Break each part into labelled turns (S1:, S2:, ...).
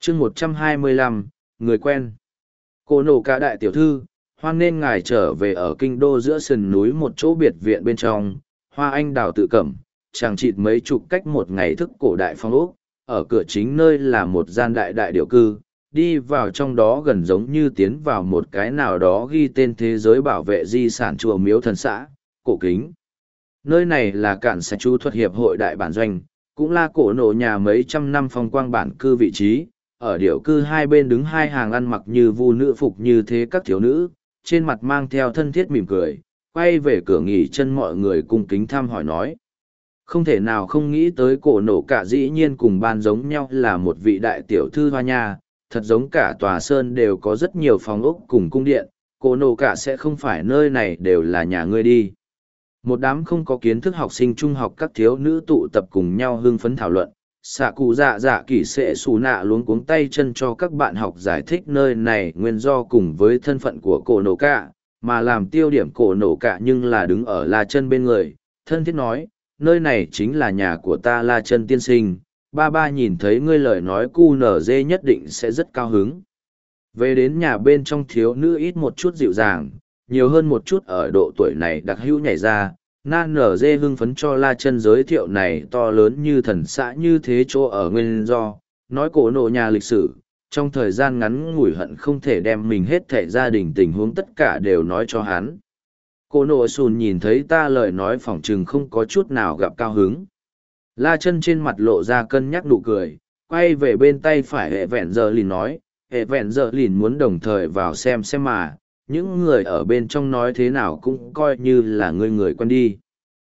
S1: chương 125, người quen. Cô nổ cả đại tiểu thư, hoan nên ngài trở về ở kinh đô giữa sườn núi một chỗ biệt viện bên trong, hoa anh đào tự cẩm, chàng chịt mấy chục cách một ngày thức cổ đại phong ốc, ở cửa chính nơi là một gian đại đại điệu cư, đi vào trong đó gần giống như tiến vào một cái nào đó ghi tên thế giới bảo vệ di sản chùa miếu thần xã, cổ kính. Nơi này là cản xã chú thuật hiệp hội đại bản doanh, cũng là cổ nổ nhà mấy trăm năm phong quang bản cư vị trí. Ở điệu cư hai bên đứng hai hàng ăn mặc như vu nữ phục như thế các thiếu nữ, trên mặt mang theo thân thiết mỉm cười, quay về cửa nghỉ chân mọi người cung kính thăm hỏi nói. Không thể nào không nghĩ tới cổ nổ cả dĩ nhiên cùng ban giống nhau là một vị đại tiểu thư hoa nha, thật giống cả tòa sơn đều có rất nhiều phòng ốc cùng cung điện, cổ nổ cả sẽ không phải nơi này đều là nhà ngươi đi. Một đám không có kiến thức học sinh trung học các thiếu nữ tụ tập cùng nhau hưng phấn thảo luận, xạ cụ dạ dạ kỳ sệ xù nạ luống cuống tay chân cho các bạn học giải thích nơi này nguyên do cùng với thân phận của cổ nổ cả, mà làm tiêu điểm cổ nổ cả nhưng là đứng ở la chân bên người, thân thiết nói, nơi này chính là nhà của ta la chân tiên sinh, ba ba nhìn thấy ngươi lời nói cu nở dê nhất định sẽ rất cao hứng. Về đến nhà bên trong thiếu nữ ít một chút dịu dàng, nhiều hơn một chút ở độ tuổi này đặc hữu nhảy ra, na nở dê hưng phấn cho la chân giới thiệu này to lớn như thần xã như thế chỗ ở nguyên do, nói cổ nổ nhà lịch sử, trong thời gian ngắn ngủi hận không thể đem mình hết thảy gia đình tình huống tất cả đều nói cho hắn. Cổ nổ sùn nhìn thấy ta lời nói phỏng chừng không có chút nào gặp cao hứng. La chân trên mặt lộ ra cân nhắc nụ cười, quay về bên tay phải hệ vẹn giờ lìn nói, hệ vẹn giờ lìn muốn đồng thời vào xem mà, những người ở bên trong nói thế nào cũng coi như là người quen đi.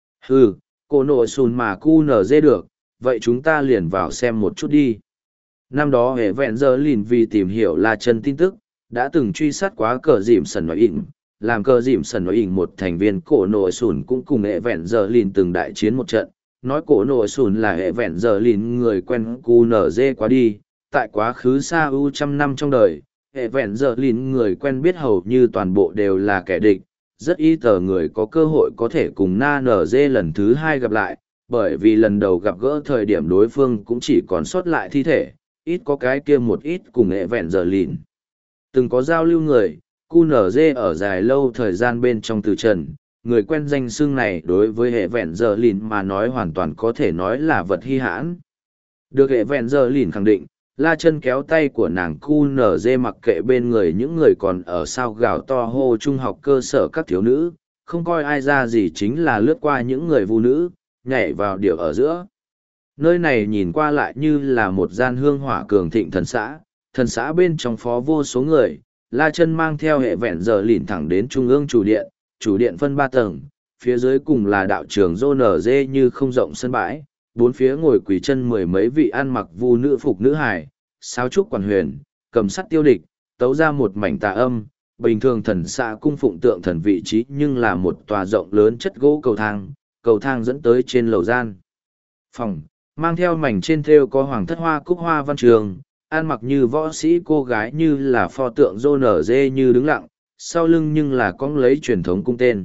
S1: Cổ nổ sùn mà cu nở dê được, vậy chúng ta liền vào xem một chút đi. Năm đó hệ vẹn giờ lìn vì tìm hiểu La chân tin tức, đã từng truy sát quá cờ dìm sần nói ỉnh, làm cờ dìm sần nói ỉnh một thành viên cổ nổ sùn cũng cùng hệ vẹn giờ lìn từng đại chiến một trận, nói cổ nổ sùn là hệ vẹn giờ lìn người quen cu nở dê quá đi, tại quá khứ xa ưu trăm năm trong đời. Hệ vẹn giờ lìn người quen biết hầu như toàn bộ đều là kẻ địch, rất ít tờ người có cơ hội có thể cùng na nở dê lần thứ hai gặp lại, bởi vì lần đầu gặp gỡ thời điểm đối phương cũng chỉ còn sót lại thi thể, ít có cái kia một ít cùng hệ vẹn giờ lìn. Từng có giao lưu người, cu nở dê ở dài lâu thời gian bên trong từ trần, người quen danh xưng này đối với hệ vẹn giờ lìn mà nói hoàn toàn có thể nói là vật hy hãn. Được hệ vẹn giờ lìn khẳng định, La chân kéo tay của nàng cu nở dê mặc kệ bên người những người còn ở sao gào to hô trung học cơ sở các thiếu nữ, không coi ai ra gì chính là lướt qua những người phụ nữ, nhảy vào điệu ở giữa. Nơi này nhìn qua lại như là một gian hương hỏa cường thịnh thần xã bên trong phó vô số người, La chân mang theo hệ vẹn giờ lìn thẳng đến trung ương chủ điện phân 3 tầng, phía dưới cùng là đạo trường rô nở dê như không rộng sân bãi. Bốn phía ngồi quỳ chân mười mấy vị ăn mặc vu nữ phục nữ hài, sáo trúc quản huyền, cầm sắt tiêu địch, tấu ra một mảnh tà âm, bình thường thần xã cung phụng tượng thần vị trí nhưng là một tòa rộng lớn chất gỗ cầu thang dẫn tới trên lầu gian. Phòng, mang theo mảnh trên thêu có hoàng thất hoa cúc hoa văn trường, ăn mặc như võ sĩ cô gái như là pho tượng rô nở dê như đứng lặng, sau lưng nhưng là cong lấy truyền thống cung tên.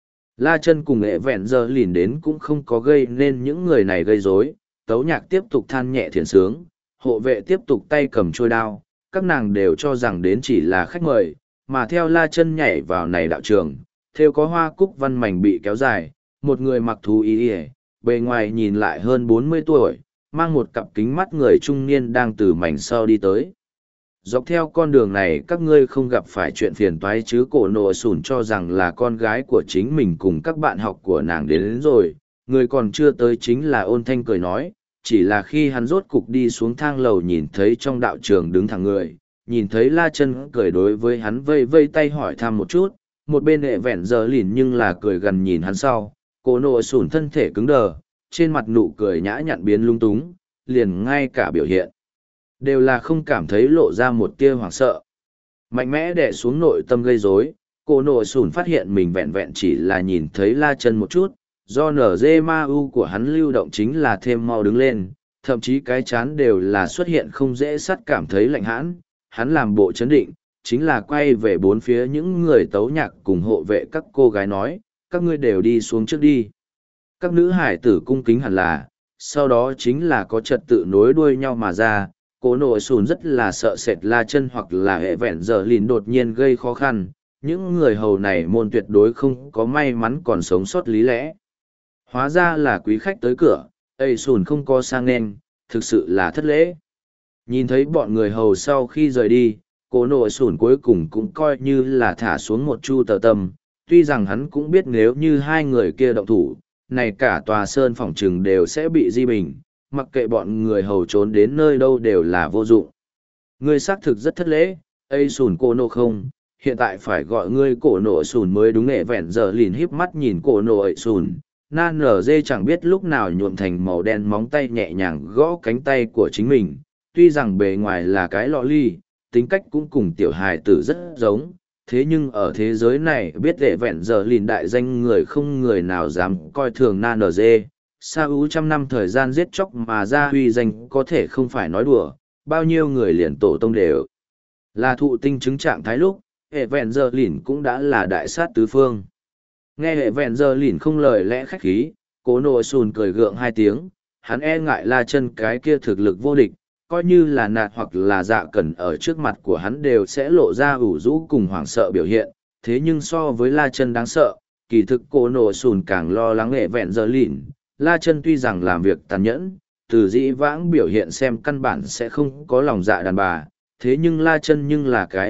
S1: La chân cùng hệ vẹn giờ lìn đến cũng không có gây nên những người này gây rối, tấu nhạc tiếp tục than nhẹ thiền sướng, hộ vệ tiếp tục tay cầm trôi đao, các nàng đều cho rằng đến chỉ là khách mời, mà theo La chân nhảy vào này đạo trường, theo có hoa cúc văn mảnh bị kéo dài, một người mặc thú y bề ngoài nhìn lại hơn 40 tuổi, mang một cặp kính mắt người trung niên đang từ mảnh sau đi tới. Dọc theo con đường này các ngươi không gặp phải chuyện phiền toái chứ, cổ nổ sùn cho rằng là con gái của chính mình cùng các bạn học của nàng đến rồi, người còn chưa tới chính là ôn thanh cười nói, chỉ là khi hắn rốt cục đi xuống thang lầu nhìn thấy trong đạo trường đứng thẳng người, nhìn thấy La chân cười đối với hắn vây vây tay hỏi thăm một chút, một bên hệ vẹn giờ lìn nhưng là cười gần nhìn hắn sau, cổ nổ sùn thân thể cứng đờ, trên mặt nụ cười nhã nhặn biến lung túng, liền ngay cả biểu hiện đều là không cảm thấy lộ ra một tia hoảng sợ. Mạnh mẽ đè xuống nội tâm gây rối, cổ nổ sùn phát hiện mình vẹn vẹn chỉ là nhìn thấy La chân một chút, do nở dê ma u của hắn lưu động chính là thêm mau đứng lên, thậm chí cái chán đều là xuất hiện không dễ sắt cảm thấy lạnh hãn, hắn làm bộ chấn định, chính là quay về bốn phía những người tấu nhạc cùng hộ vệ các cô gái nói, các ngươi đều đi xuống trước đi. Các nữ hải tử cung kính hẳn là, sau đó chính là có trật tự nối đuôi nhau mà ra, Cổ nổ sùn rất là sợ sệt La Chân hoặc là hệ vẹn giờ lìn đột nhiên gây khó khăn, những người hầu này môn tuyệt đối không có may mắn còn sống sót lý lẽ. Hóa ra là quý khách tới cửa, ây sùn không có sang nên, thực sự là thất lễ. Nhìn thấy bọn người hầu sau khi rời đi, cổ nổ sùn cuối cùng cũng coi như là thả xuống một chu tờ tâm, tuy rằng hắn cũng biết nếu như hai người kia động thủ, này cả tòa sơn phỏng trừng đều sẽ bị di bình, mặc kệ bọn người hầu trốn đến nơi đâu đều là vô dụng. Ngươi xác thực rất thất lễ, ây sùn cổ nổ không, hiện tại phải gọi ngươi cổ nổ sùn mới đúng. Nghệ vẹn giờ lìn híp mắt nhìn cổ nổ ậy sùn, nan nở dê chẳng biết lúc nào nhuộm thành màu đen, móng tay nhẹ nhàng gõ cánh tay của chính mình, tuy rằng bề ngoài là cái lọ ly, tính cách cũng cùng tiểu hài tử rất giống, thế nhưng ở thế giới này biết nghệ vẹn giờ lìn đại danh người không người nào dám coi thường nan nở dê. Sa ú trăm năm thời gian giết chóc mà ra huy danh có thể không phải nói đùa, bao nhiêu người liền tổ tông đều là thụ tinh chứng trạng thái lúc, hệ vẹn giờ lìn cũng đã là đại sát tứ phương. Nghe hệ vẹn giờ lìn không lời lẽ khách khí, cố nội sùn cười gượng hai tiếng, hắn e ngại La Chân cái kia thực lực vô địch, coi như là nạt hoặc là dạ cẩn ở trước mặt của hắn đều sẽ lộ ra ủ rũ cùng hoảng sợ biểu hiện, thế nhưng so với La Chân đáng sợ, kỳ thực cố nội sùn càng lo lắng hệ vẹn giờ lìn. La Chân tuy rằng làm việc tàn nhẫn, từ dĩ vãng biểu hiện xem căn bản sẽ không có lòng dạ đàn bà, thế nhưng La Chân nhưng là cái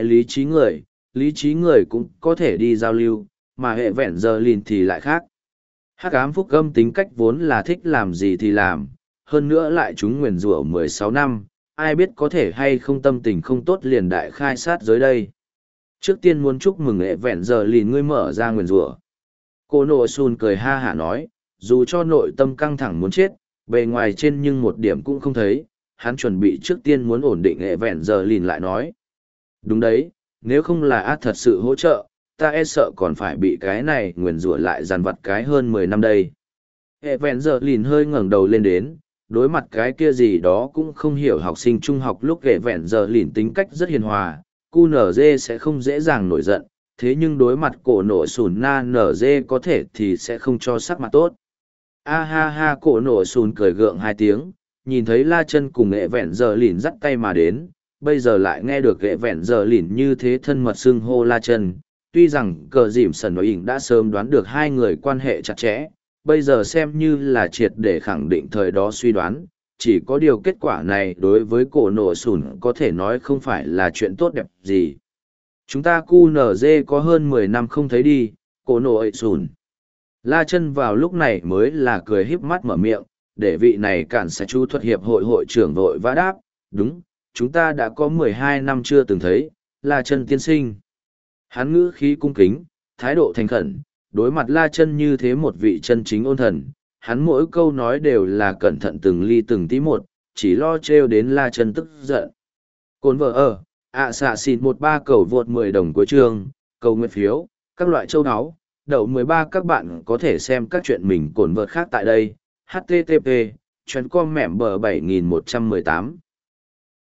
S1: lý trí người cũng có thể đi giao lưu, mà hệ vẹn giờ lìn thì lại khác. Hắc ám phúc âm tính cách vốn là thích làm gì thì làm, hơn nữa lại chúng nguyền rủa 16 năm, ai biết có thể hay không tâm tình không tốt liền đại khai sát giới đây. Trước tiên muốn chúc mừng hệ vẹn giờ lìn ngươi mở ra nguyền rủa. Cô nộ sùn cười ha hả nói, dù cho nội tâm căng thẳng muốn chết, bề ngoài trên nhưng một điểm cũng không thấy, hắn chuẩn bị trước tiên muốn ổn định hệ vẹn giờ lìn lại nói. Đúng đấy, nếu không là át thật sự hỗ trợ, ta e sợ còn phải bị cái này nguyền rủa lại dằn vặt cái hơn 10 năm đây. Hệ vẹn giờ lìn hơi ngẩng đầu lên đến, đối mặt cái kia gì đó cũng không hiểu học sinh trung học lúc hệ vẹn giờ lìn tính cách rất hiền hòa, QNZ sẽ không dễ dàng nổi giận, thế nhưng đối mặt cổ nổ sùn na NG có thể thì sẽ không cho sắc mặt tốt. A ha ha, cổ nổ sùn cười gượng hai tiếng, nhìn thấy La Chân cùng hệ vẹn giờ lìn dắt tay mà đến, bây giờ lại nghe được hệ vẹn giờ lìn như thế thân mật xưng hô La Chân. Tuy rằng cờ dìm sần nói ỉn đã sớm đoán được hai người quan hệ chặt chẽ, bây giờ xem như là triệt để khẳng định thời đó suy đoán, chỉ có điều kết quả này đối với cổ nổ sùn có thể nói không phải là chuyện tốt đẹp gì. Chúng ta QNZ có hơn 10 năm không thấy đi, cổ nổ ậy sùn. La Chân vào lúc này mới là cười híp mắt mở miệng, để vị này cản sẽ chú thuật hiệp hội hội trưởng vội vã đáp, đúng, chúng ta đã có 12 năm chưa từng thấy, La Chân tiên sinh. Hắn ngữ khí cung kính, thái độ thành khẩn, đối mặt La Chân như thế một vị chân chính ôn thần, hắn mỗi câu nói đều là cẩn thận từng ly từng tí một, chỉ lo trêu đến La Chân tức giận. Cồn vợ ở, xạ xịt 13 cầu vượt 10 đồng cuối chương, cầu nguyện phiếu, các loại châu áo, đậu 13 các bạn có thể xem các chuyện mình cồn vợt khác tại đây, http, chuyến com mẻm bờ 7118.